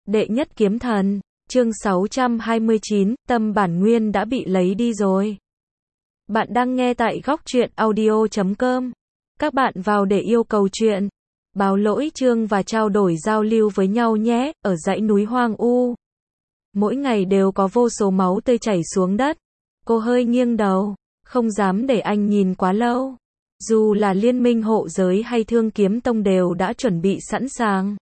Đệ nhất kiếm thần, chương 629, tâm bản nguyên đã bị lấy đi rồi. Bạn đang nghe tại góc truyện audio.com. Các bạn vào để yêu cầu truyện, báo lỗi chương và trao đổi giao lưu với nhau nhé, ở dãy núi hoang u. Mỗi ngày đều có vô số máu tươi chảy xuống đất. Cô hơi nghiêng đầu, không dám để anh nhìn quá lâu. Dù là liên minh hộ giới hay thương kiếm tông đều đã chuẩn bị sẵn sàng.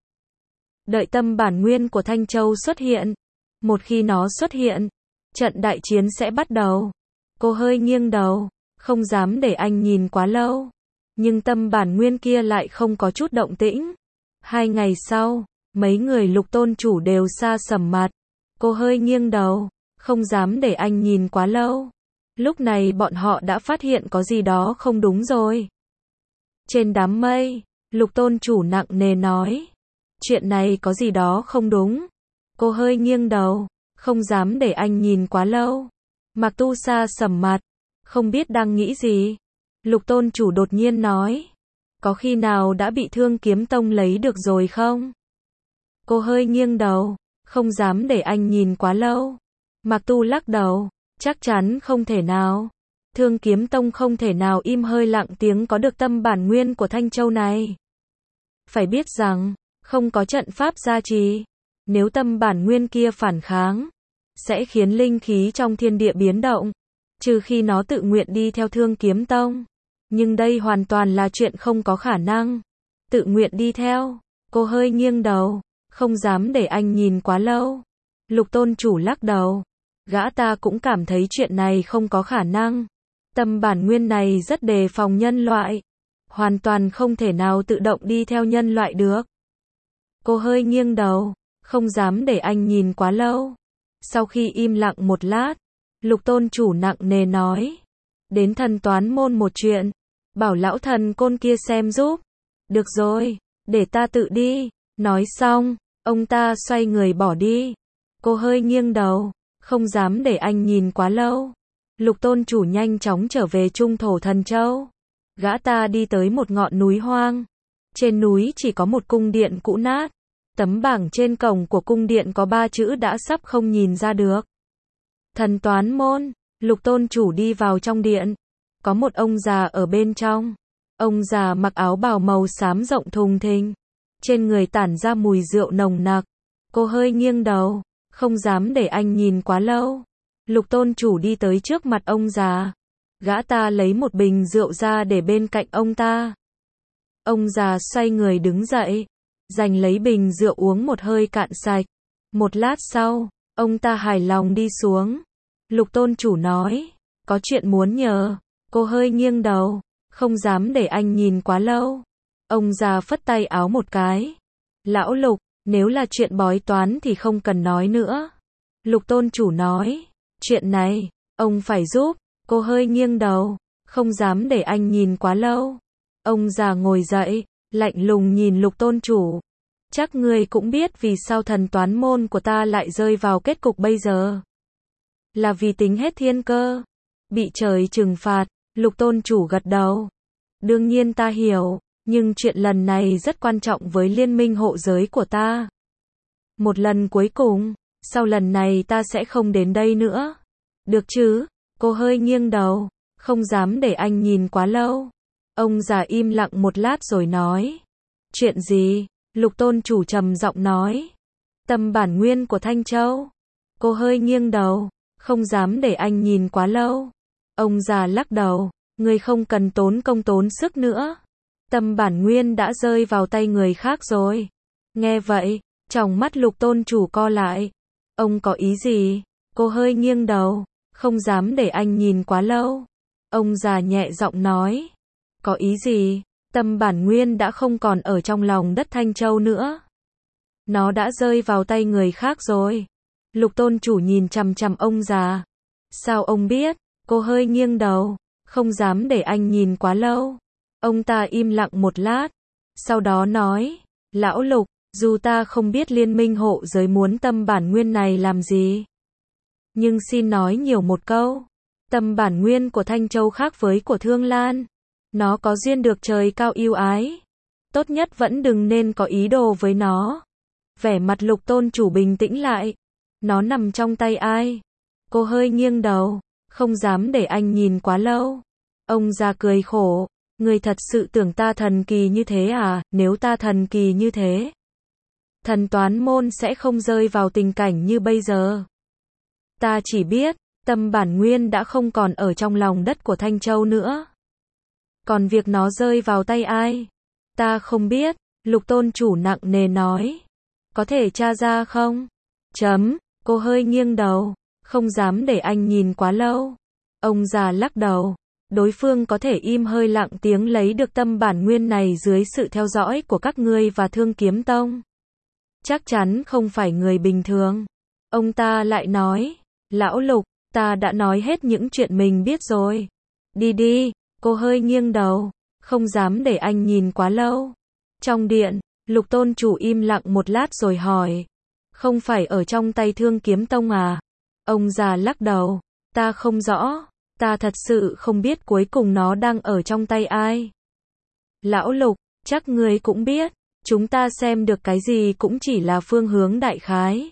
Đợi tâm bản nguyên của Thanh Châu xuất hiện. Một khi nó xuất hiện, trận đại chiến sẽ bắt đầu. Cô hơi nghiêng đầu, không dám để anh nhìn quá lâu. Nhưng tâm bản nguyên kia lại không có chút động tĩnh. 2 ngày sau, mấy người Lục tôn chủ đều xa sầm mặt. Cô hơi nghiêng đầu, không dám để anh nhìn quá lâu. Lúc này bọn họ đã phát hiện có gì đó không đúng rồi. Trên đám mây, Lục tôn chủ nặng nề nói. Chuyện này có gì đó không đúng. Cô hơi nghiêng đầu, không dám để anh nhìn quá lâu. Mạc Tu Sa sầm mặt, không biết đang nghĩ gì. Lục tôn chủ đột nhiên nói. Có khi nào đã bị Thương Kiếm Tông lấy được rồi không? Cô hơi nghiêng đầu, không dám để anh nhìn quá lâu. Mạc Tu lắc đầu, chắc chắn không thể nào. Thương Kiếm Tông không thể nào im hơi lặng tiếng có được tâm bản nguyên của Thanh Châu này. Phải biết rằng, không có trận pháp gia trì, nếu tâm bản nguyên kia phản kháng, sẽ khiến linh khí trong thiên địa biến động, trừ khi nó tự nguyện đi theo Thương Kiếm Tông. Nhưng đây hoàn toàn là chuyện không có khả năng. Tự nguyện đi theo, cô hơi nghiêng đầu, không dám để anh nhìn quá lâu. Lục tôn chủ lắc đầu, gã ta cũng cảm thấy chuyện này không có khả năng. Tâm bản nguyên này rất đề phòng nhân loại, hoàn toàn không thể nào tự động đi theo nhân loại được. Cô hơi nghiêng đầu, không dám để anh nhìn quá lâu. Sau khi im lặng một lát, Lục tôn chủ nặng nề nói. Đến thần toán môn một chuyện, bảo lão thần côn kia xem giúp. Được rồi, để ta tự đi. Nói xong, ông ta xoay người bỏ đi. Cô hơi nghiêng đầu, không dám để anh nhìn quá lâu. Lục tôn chủ nhanh chóng trở về Trung Thổ Thần Châu. Gã ta đi tới một ngọn núi hoang. Trên núi chỉ có một cung điện cũ nát. Tấm bảng trên cổng của cung điện có 3 chữ đã sắp không nhìn ra được. Thần toán môn. Lục tôn chủ đi vào trong điện. Có một ông già ở bên trong. Ông già mặc áo bào màu xám rộng thùng thình. Trên người tản ra mùi rượu nồng nặc. Cô hơi nghiêng đầu, không dám để anh nhìn quá lâu. Lục tôn chủ đi tới trước mặt ông già. Gã ta lấy một bình rượu ra để bên cạnh ông ta. Ông già xoay người đứng dậy, giành lấy bình rượu uống một hơi cạn sạch. Một lát sau, ông ta hài lòng đi xuống. Lục tôn chủ nói, có chuyện muốn nhờ. Cô hơi nghiêng đầu, không dám để anh nhìn quá lâu. Ông già phất tay áo một cái. Lão Lục, nếu là chuyện bói toán thì không cần nói nữa. Lục tôn chủ nói, chuyện này, ông phải giúp. Cô hơi nghiêng đầu, không dám để anh nhìn quá lâu. Ông già ngồi dậy, lạnh lùng nhìn Lục tôn chủ. Chắc ngươi cũng biết vì sao thần toán môn của ta lại rơi vào kết cục bây giờ. Là vì tính hết thiên cơ. Bị trời trừng phạt. Lục tôn chủ gật đầu. Đương nhiên ta hiểu, nhưng chuyện lần này rất quan trọng với liên minh hộ giới của ta. Một lần cuối cùng, sau lần này ta sẽ không đến đây nữa. Được chứ? Cô hơi nghiêng đầu, không dám để anh nhìn quá lâu. Ông già im lặng một lát rồi nói. Chuyện gì? Lục tôn chủ trầm giọng nói. Tâm bản nguyên của Thanh Châu. Cô hơi nghiêng đầu, không dám để anh nhìn quá lâu. Ông già lắc đầu, người không cần tốn công tốn sức nữa. Tâm bản nguyên đã rơi vào tay người khác rồi. Nghe vậy, tròng mắt Lục tôn chủ co lại. Ông có ý gì? Cô hơi nghiêng đầu, không dám để anh nhìn quá lâu. Ông già nhẹ giọng nói. Có ý gì? Tâm bản nguyên đã không còn ở trong lòng đất Thanh Châu nữa. Nó đã rơi vào tay người khác rồi. Lục tôn chủ nhìn chằm chằm ông già. Sao ông biết? Cô hơi nghiêng đầu, không dám để anh nhìn quá lâu. Ông ta im lặng một lát, sau đó nói, Lão Lục, dù ta không biết liên minh hộ giới muốn tâm bản nguyên này làm gì, nhưng xin nói nhiều một câu. Tâm bản nguyên của Thanh Châu khác với của Thương Lan. Nó có duyên được trời cao yêu ái. Tốt nhất vẫn đừng nên có ý đồ với nó. Vẻ mặt Lục tôn chủ bình tĩnh lại. Nó nằm trong tay ai? Cô hơi nghiêng đầu. Không dám để anh nhìn quá lâu. Ông già cười khổ. Người thật sự tưởng ta thần kỳ như thế à? Nếu ta thần kỳ như thế, thần toán môn sẽ không rơi vào tình cảnh như bây giờ. Ta chỉ biết, tâm bản nguyên đã không còn ở trong lòng đất của Thanh Châu nữa. Còn việc nó rơi vào tay ai? Ta không biết, Lục tôn chủ nặng nề nói. Có thể tra ra không? Cô hơi nghiêng đầu. Không dám để anh nhìn quá lâu. Ông già lắc đầu. Đối phương có thể im hơi lặng tiếng lấy được tâm bản nguyên này dưới sự theo dõi của các ngươi và Thương Kiếm Tông. Chắc chắn không phải người bình thường. Ông ta lại nói. Lão Lục, ta đã nói hết những chuyện mình biết rồi. Đi đi, cô hơi nghiêng đầu. Không dám để anh nhìn quá lâu. Trong điện, Lục tôn chủ im lặng một lát rồi hỏi. Không phải ở trong tay Thương Kiếm Tông à? Ông già lắc đầu. Ta không rõ. Ta thật sự không biết cuối cùng nó đang ở trong tay ai. Lão Lục, chắc ngươi cũng biết. Chúng ta xem được cái gì cũng chỉ là phương hướng đại khái.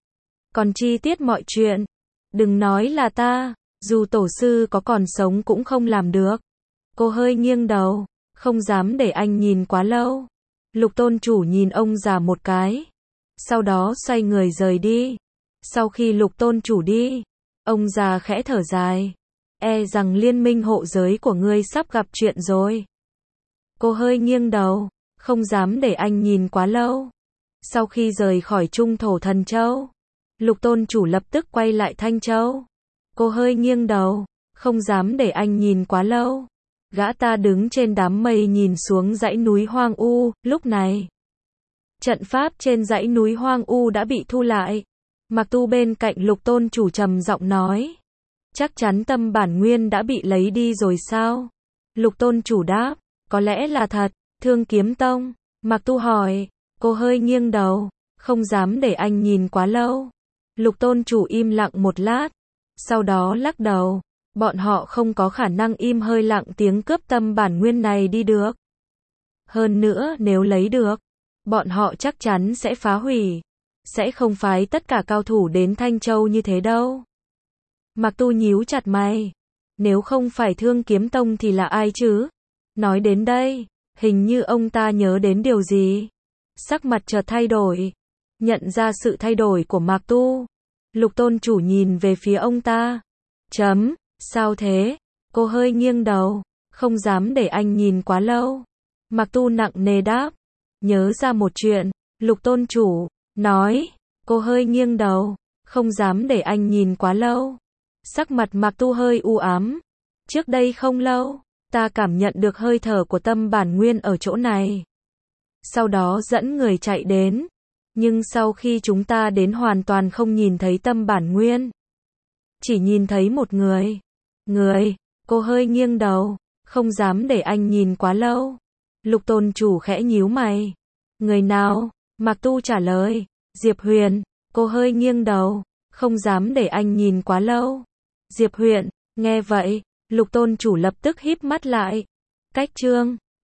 Còn chi tiết mọi chuyện, đừng nói là ta, dù tổ sư có còn sống cũng không làm được. Cô hơi nghiêng đầu, không dám để anh nhìn quá lâu. Lục tôn chủ nhìn ông già một cái. Sau đó xoay người rời đi. Sau khi Lục tôn chủ đi, ông già khẽ thở dài. E rằng liên minh hộ giới của ngươi sắp gặp chuyện rồi. Cô hơi nghiêng đầu, không dám để anh nhìn quá lâu. Sau khi rời khỏi Trung Thổ Thần Châu, Lục tôn chủ lập tức quay lại Thanh Châu. Cô hơi nghiêng đầu, không dám để anh nhìn quá lâu. Gã ta đứng trên đám mây nhìn xuống dãy núi hoang u. Lúc này, trận pháp trên dãy núi hoang u đã bị thu lại. Mạc Tu bên cạnh Lục tôn chủ trầm giọng nói. Chắc chắn tâm bản nguyên đã bị lấy đi rồi sao? Lục tôn chủ đáp. Có lẽ là thật. Thương Kiếm Tông. Mạc Tu hỏi. Cô hơi nghiêng đầu, không dám để anh nhìn quá lâu. Lục tôn chủ im lặng một lát. Sau đó lắc đầu. Bọn họ không có khả năng im hơi lặng tiếng cướp tâm bản nguyên này đi được. Hơn nữa nếu lấy được, bọn họ chắc chắn sẽ phá hủy. Sẽ không phái tất cả cao thủ đến Thanh Châu như thế đâu. Mạc Tu nhíu chặt mày. Nếu không phải Thương Kiếm Tông thì là ai chứ? Nói đến đây, hình như ông ta nhớ đến điều gì. Sắc mặt chợt thay đổi. Nhận ra sự thay đổi của Mạc Tu. Lục tôn chủ nhìn về phía ông ta. Sao thế? Cô hơi nghiêng đầu, không dám để anh nhìn quá lâu. Mạc Tu nặng nề đáp. Nhớ ra một chuyện, Lục tôn chủ nói. Cô hơi nghiêng đầu, không dám để anh nhìn quá lâu. Sắc mặt Mạc Tu hơi u ám. Trước đây không lâu, ta cảm nhận được hơi thở của tâm bản nguyên ở chỗ này. Sau đó dẫn người chạy đến. Nhưng sau khi chúng ta đến hoàn toàn không nhìn thấy tâm bản nguyên. Chỉ nhìn thấy một người. Cô hơi nghiêng đầu, không dám để anh nhìn quá lâu. Lục tôn chủ khẽ nhíu mày. Người nào? Mạc Tu trả lời. Diệp Huyền. Cô hơi nghiêng đầu, không dám để anh nhìn quá lâu. Diệp Huyền. Nghe vậy, Lục tôn chủ lập tức híp mắt lại. Cách chương